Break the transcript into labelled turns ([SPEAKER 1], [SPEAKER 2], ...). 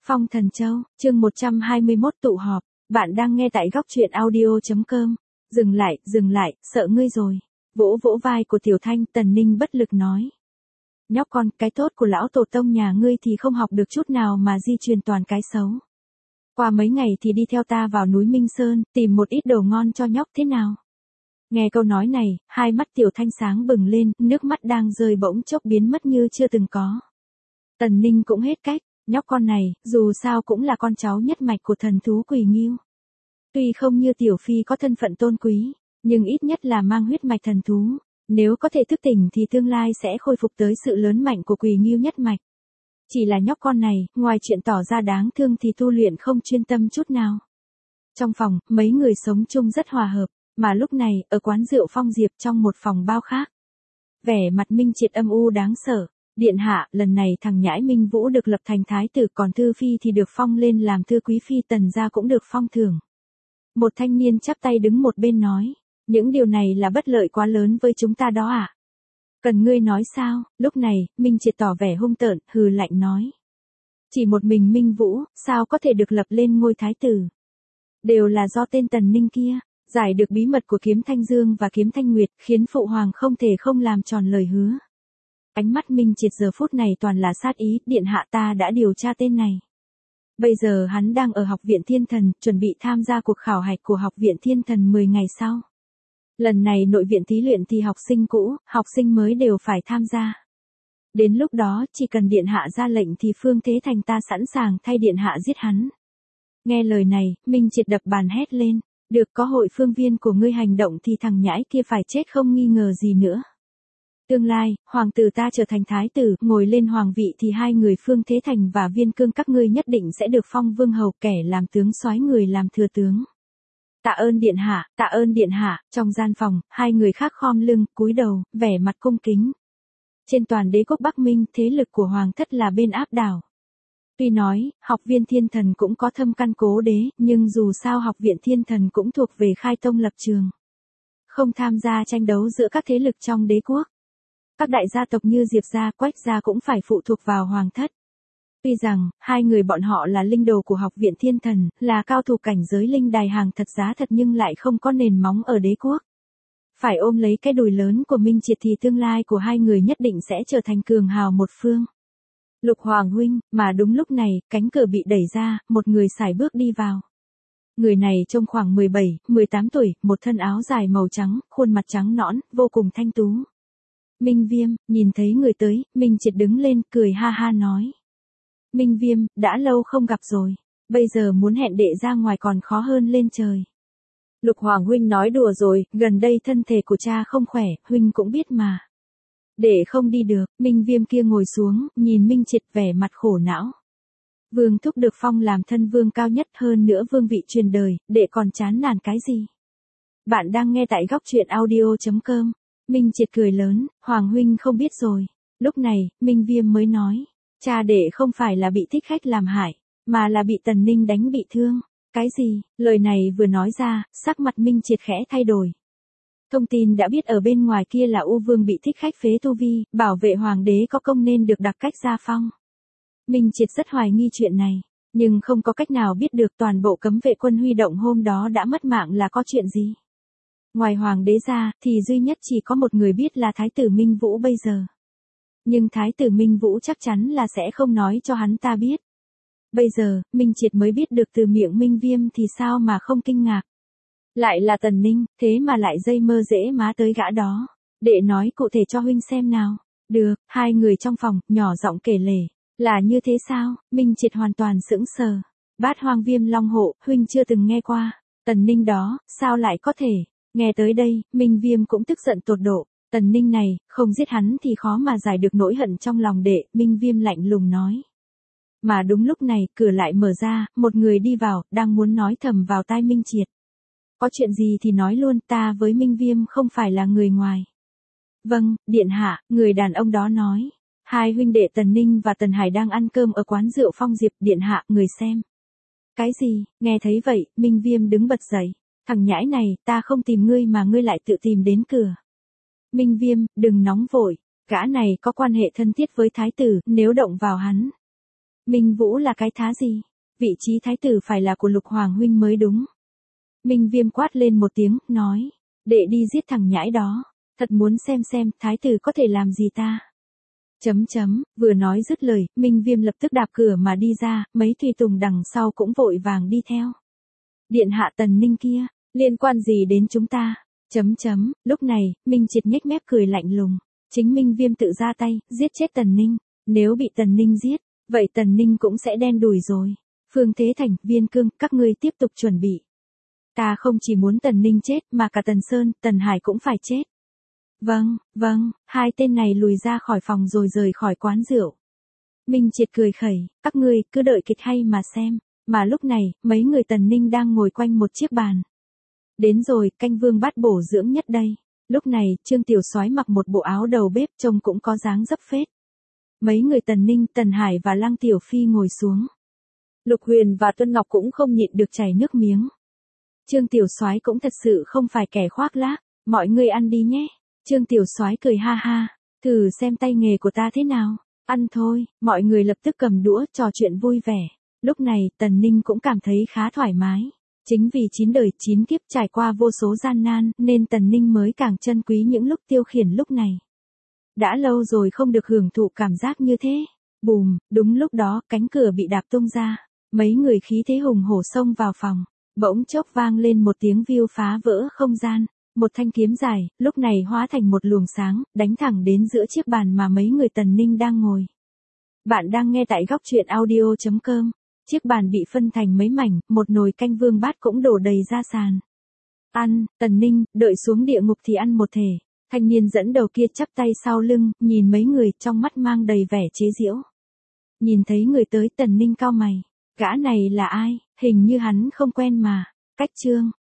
[SPEAKER 1] Phong Thần Châu, chương 121 tụ họp, bạn đang nghe tại góc truyện audio.com. Dừng lại, sợ ngươi rồi. Vỗ vỗ vai của Tiểu Thanh, Tần Ninh bất lực nói. Nhóc con, cái tốt của lão tổ tông nhà ngươi thì không học được chút nào mà di truyền toàn cái xấu. Qua mấy ngày thì đi theo ta vào núi Minh Sơn, tìm một ít đồ ngon cho nhóc thế nào. Nghe câu nói này, hai mắt Tiểu Thanh sáng bừng lên, nước mắt đang rơi bỗng chốc biến mất như chưa từng có. Tần Ninh cũng hết cách. Nhóc con này, dù sao cũng là con cháu nhất mạch của thần thú Quỳ Ngưu. Tuy không như Tiểu Phi có thân phận tôn quý, nhưng ít nhất là mang huyết mạch thần thú. Nếu có thể thức tỉnh thì tương lai sẽ khôi phục tới sự lớn mạnh của Quỳ Ngưu nhất mạch. Chỉ là nhóc con này, ngoài chuyện tỏ ra đáng thương thì tu luyện không chuyên tâm chút nào. Trong phòng, mấy người sống chung rất hòa hợp, mà lúc này, ở quán rượu Phong Diệp trong một phòng bao khác. Vẻ mặt Minh Triệt âm u đáng sợ. Điện hạ, lần này thằng nhãi Minh Vũ được lập thành thái tử, còn Thư Phi thì được phong lên làm thư quý phi, Tần gia cũng được phong thưởng. Một thanh niên chắp tay đứng một bên nói, những điều này là bất lợi quá lớn với chúng ta đó ạ. Cần ngươi nói sao? Lúc này, Minh Triệt tỏ vẻ hung tợn, hừ lạnh nói. Chỉ một mình Minh Vũ, sao có thể được lập lên ngôi thái tử? Đều là do tên Tần Ninh kia, giải được bí mật của Kiếm Thanh Dương và Kiếm Thanh Nguyệt, khiến phụ hoàng không thể không làm tròn lời hứa. Ánh mắt Minh Triệt giờ phút này toàn là sát ý, điện hạ ta đã điều tra tên này. Bây giờ hắn đang ở Học viện Thiên Thần, chuẩn bị tham gia cuộc khảo hạch của Học viện Thiên Thần 10 ngày sau. Lần này nội viện thí luyện thì học sinh cũ, học sinh mới đều phải tham gia. Đến lúc đó, chỉ cần điện hạ ra lệnh thì Phương Thế Thành ta sẵn sàng thay điện hạ giết hắn. Nghe lời này, Minh Triệt đập bàn hét lên, được có hội phương viên của ngươi hành động thì thằng nhãi kia phải chết không nghi ngờ gì nữa. Tương lai, hoàng tử ta trở thành thái tử, ngồi lên hoàng vị thì hai người Phương Thế Thành và Viên Cương các ngươi nhất định sẽ được phong vương hầu, kẻ làm tướng soái người làm thừa tướng. Tạ ơn điện hạ, trong gian phòng, hai người khác khom lưng, cúi đầu, vẻ mặt cung kính. Trên toàn đế quốc Bắc Minh, thế lực của hoàng thất là bên áp đảo. Tuy nói, học viên Thiên Thần cũng có thâm căn cố đế, nhưng dù sao học viện Thiên Thần cũng thuộc về khai tông lập trường. Không tham gia tranh đấu giữa các thế lực trong đế quốc. Các đại gia tộc như Diệp gia, Quách gia cũng phải phụ thuộc vào hoàng thất. Tuy rằng, hai người bọn họ là linh đồ của học viện Thiên Thần, là cao thủ cảnh giới linh đài hàng thật giá thật nhưng lại không có nền móng ở đế quốc. Phải ôm lấy cái đùi lớn của Minh Triệt thì tương lai của hai người nhất định sẽ trở thành cường hào một phương. Lục Hoàng huynh, mà đúng lúc này, cánh cửa bị đẩy ra, một người sải bước đi vào. Người này trông khoảng 17, 18 tuổi, một thân áo dài màu trắng, khuôn mặt trắng nõn, vô cùng thanh tú. Minh Viêm, nhìn thấy người tới, Minh Triệt đứng lên, cười ha ha nói. Minh Viêm, đã lâu không gặp rồi, bây giờ muốn hẹn đệ ra ngoài còn khó hơn lên trời. Lục Hoàng huynh nói đùa rồi, gần đây thân thể của cha không khỏe, huynh cũng biết mà. Đệ không đi được, Minh Viêm kia ngồi xuống, nhìn Minh Triệt vẻ mặt khổ não. Vương thúc được phong làm thân vương cao nhất, hơn nữa vương vị truyền đời, đệ còn chán nản cái gì? Bạn đang nghe tại góc truyện audio.com. Minh Triệt cười lớn, Hoàng huynh không biết rồi. Lúc này, Minh Viêm mới nói, cha đệ không phải là bị thích khách làm hại, mà là bị Tần Ninh đánh bị thương. Cái gì? Lời này vừa nói ra, sắc mặt Minh Triệt khẽ thay đổi. Thông tin đã biết ở bên ngoài kia là U Vương bị thích khách phế tu vi, bảo vệ hoàng đế có công nên được đặc cách gia phong. Minh Triệt rất hoài nghi chuyện này, nhưng không có cách nào biết được toàn bộ cấm vệ quân huy động hôm đó đã mất mạng là có chuyện gì. Ngoài hoàng đế ra, thì duy nhất chỉ có một người biết là Thái tử Minh Vũ bây giờ. Nhưng Thái tử Minh Vũ chắc chắn là sẽ không nói cho hắn ta biết. Bây giờ, Minh Triệt mới biết được từ miệng Minh Viêm thì sao mà không kinh ngạc. Lại là Tần Ninh, thế mà lại dây mơ dễ má tới gã đó. Đệ nói cụ thể cho huynh xem nào. Được, hai người trong phòng, nhỏ giọng kể lể. Là như thế sao? Minh Triệt hoàn toàn sững sờ. Bát Hoang Viêm Long Hộ, huynh chưa từng nghe qua. Tần Ninh đó, sao lại có thể? Nghe tới đây, Minh Viêm cũng tức giận tột độ. Tần Ninh này, không giết hắn thì khó mà giải được nỗi hận trong lòng đệ, Minh Viêm lạnh lùng nói. Mà đúng lúc này, cửa lại mở ra, một người đi vào, đang muốn nói thầm vào tai Minh Triệt. Có chuyện gì thì nói luôn, ta với Minh Viêm không phải là người ngoài. Vâng, điện hạ, người đàn ông đó nói. Hai huynh đệ Tần Ninh và Tần Hải đang ăn cơm ở quán rượu Phong Diệp, điện hạ, người xem. Cái gì? Nghe thấy vậy, Minh Viêm đứng bật dậy. Thằng nhãi này, ta không tìm ngươi mà ngươi lại tự tìm đến cửa. Minh Viêm, đừng nóng vội, gã này có quan hệ thân thiết với thái tử, nếu động vào hắn. Minh Vũ là cái thá gì? Vị trí thái tử phải là của Lục Hoàng huynh mới đúng. Minh Viêm quát lên một tiếng, nói. Đệ đi giết thằng nhãi đó. Thật muốn xem thái tử có thể làm gì ta. Vừa nói dứt lời, Minh Viêm lập tức đạp cửa mà đi ra, mấy tùy tùng đằng sau cũng vội vàng đi theo. Điện hạ Tần Ninh kia, liên quan gì đến chúng ta? Lúc này, Minh Triệt nhếch mép cười lạnh lùng. Chính Minh Viêm tự ra tay, giết chết Tần Ninh. Nếu bị Tần Ninh giết, vậy Tần Ninh cũng sẽ đen đủi rồi. Phương Thế Thành, Viên Cương, các ngươi tiếp tục chuẩn bị. Ta không chỉ muốn Tần Ninh chết mà cả Tần Sơn, Tần Hải cũng phải chết. Vâng, hai tên này lùi ra khỏi phòng rồi rời khỏi quán rượu. Minh Triệt cười khẩy, các ngươi cứ đợi kịch hay mà xem. Mà lúc này, mấy người Tần Ninh đang ngồi quanh một chiếc bàn. Đến rồi, canh vương bát bổ dưỡng nhất đây. Lúc này, Trương Tiểu Soái mặc một bộ áo đầu bếp trông cũng có dáng dấp phết. Mấy người Tần Ninh, Tần Hải và Lăng Tiểu Phi ngồi xuống. Lục Huyền và Tuân Ngọc cũng không nhịn được chảy nước miếng. Trương Tiểu Soái cũng thật sự không phải kẻ khoác lác, mọi người ăn đi nhé. Trương Tiểu Soái cười ha ha, thử xem tay nghề của ta thế nào. Ăn thôi, mọi người lập tức cầm đũa trò chuyện vui vẻ. Lúc này, Tần Ninh cũng cảm thấy khá thoải mái. Chính vì 9 đời 9 kiếp trải qua vô số gian nan, nên Tần Ninh mới càng trân quý những lúc tiêu khiển lúc này. Đã lâu rồi không được hưởng thụ cảm giác như thế. Bùm, đúng lúc đó, cánh cửa bị đạp tung ra. Mấy người khí thế hùng hổ xông vào phòng. Bỗng chốc vang lên một tiếng viu phá vỡ không gian. Một thanh kiếm dài, lúc này hóa thành một luồng sáng, đánh thẳng đến giữa chiếc bàn mà mấy người Tần Ninh đang ngồi. Bạn đang nghe tại góc truyện audio.com. Chiếc bàn bị phân thành mấy mảnh, một nồi canh vương bát cũng đổ đầy ra sàn. Ăn, Tần Ninh, đợi xuống địa ngục thì ăn một thể. Thanh niên dẫn đầu kia chắp tay sau lưng, nhìn mấy người trong mắt mang đầy vẻ chế giễu. Nhìn thấy người tới Tần Ninh cau mày. Gã này là ai? Hình như hắn không quen mà. Cách Trương,